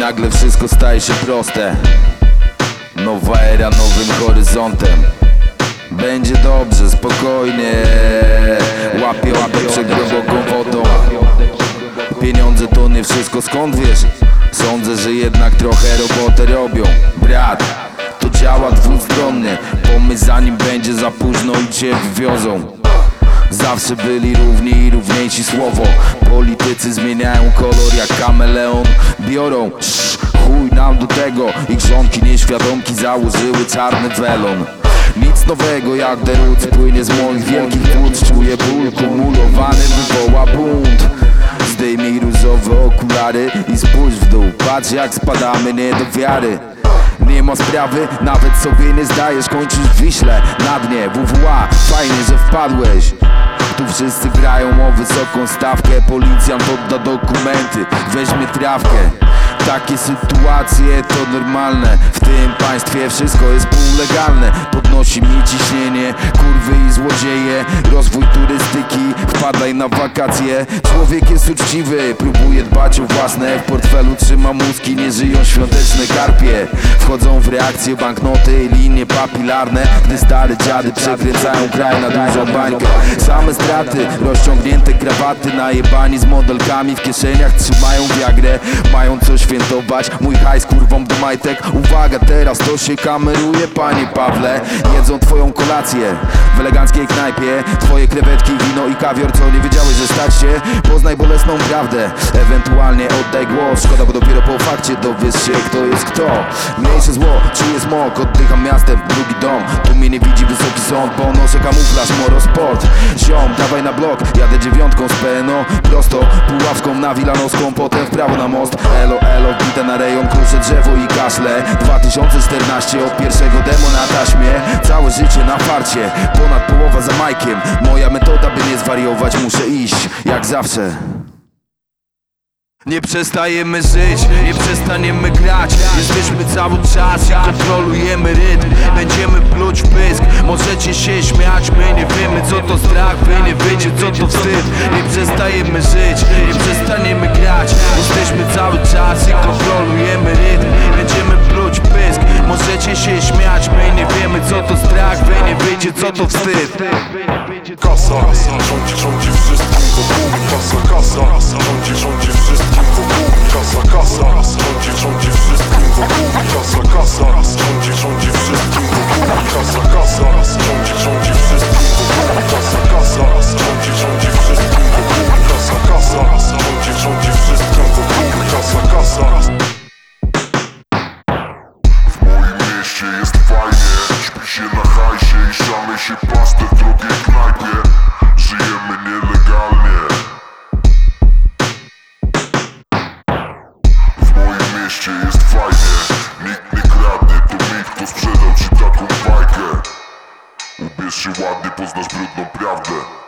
nagle wszystko staje się proste. Nowa era nowym horyzontem. Będzie dobrze, spokojnie. Łapię przed głęboką wodą. Pieniądze to nie wszystko, skąd wiesz? Sądzę, że jednak trochę robotę robią. Brat, to działa dwustronnie. Pomyśl zanim będzie za późno i cię wywiozą. Zawsze byli równi i równiejsi słowo. Politycy zmieniają kolor jak kameleon. Biorą chuj nam do tego. Ich żonki nieświadomki założyły czarny welon. Nic nowego jak The Roots płynie z moich wielkich płuc. Czuję ból kumulowany, wywoła bunt. Zdejmij różowe okulary i spójrz w dół. Patrz jak spadamy nie do wiary. Nie ma sprawy, nawet sobie nie zdajesz. Kończysz w Wiśle, na dnie WWA. Fajnie, że wpadłeś. Tu wszyscy grają o wysoką stawkę. Policjant odda dokumenty, weźmie trawkę. Takie sytuacje to normalne. W tym państwie wszystko jest półlegalne. Podnosi mi ciśnienie, kurwy i złodzieje. Rozwój turystyki, wpadaj na wakacje. Człowiek jest uczciwy, próbuje dbać o własne. W portfelu trzyma mózgi, nie żyją świąteczne karpie. Wchodzą w reakcje banknoty i linie papilarne. Gdy stare dziady przekręcają kraj na dużą bańkę. Same straty, rozciągnięte krawaty. Najebani z modelkami w kieszeniach trzymają wiagrę. Mają co świętować, mój hajs kurwą do majtek. Uwaga, teraz to się kameruje, panie Pawle. Jedzą twoją kolację w eleganckiej knajpie. Twoje krewetki, wino i kawior, co nie wiedziałeś, że stać się. Poznaj bolesną prawdę, ewentualnie oddaj głos. Szkoda, bo dopiero po fakcie dowiesz się, kto jest kto. Mniejsze zło, czuję smok, oddycham miastem, drugi dom. Tu mnie nie widzi wysoki sąd, bo noszę kamuflaż, morosport. Ziom, dawaj na blok, jadę 9 z PNO. Prosto, Puławską na Wilanowską, potem w prawo na most. Elo, elo, bite na rejon, kruszę drzewo i kaszle. 2014, od pierwszego demo na taśmie. Całe życie na farcie, ponad połowa za Majkiem. Moja metoda, by nie zwariować, muszę iść, jak zawsze. Nie przestajemy żyć, nie przestaniemy grać. Jesteśmy cały czas i kontrolujemy rytm. Będziemy pluć w pysk, możecie się śmiać. My nie wiemy co to strach, wy nie wiecie co to wstyd. Nie przestajemy żyć, nie przestaniemy grać. Jesteśmy cały czas i kontrolujemy rytm. Będziemy pluć w pysk, możecie się śmiać. My nie wiemy co to strach, wy nie wiecie co to wstyd. Kasa, rządzi wszystkim wokół. Kasa, rządzi wszystkim wokół. Kasa, rządzi wszystkim wokół. Kasa, rządzi wszystkim wokół. Kasa, rządzi wszystkim wokół. Kasa, rządzi wszystkim wokół. Kasa, rządzi wszystkim wokół. Kasa. W moim mieście jest fajnie, śpi się na hajsie i szamy się pastę w drogiej knajpie. Żyjemy nielegalnie. W moim mieście jest fajnie, nikt nie kradnie, to mi kto sprzedał ci taką bajkę. Ubierz się ładnie, poznasz brudną prawdę.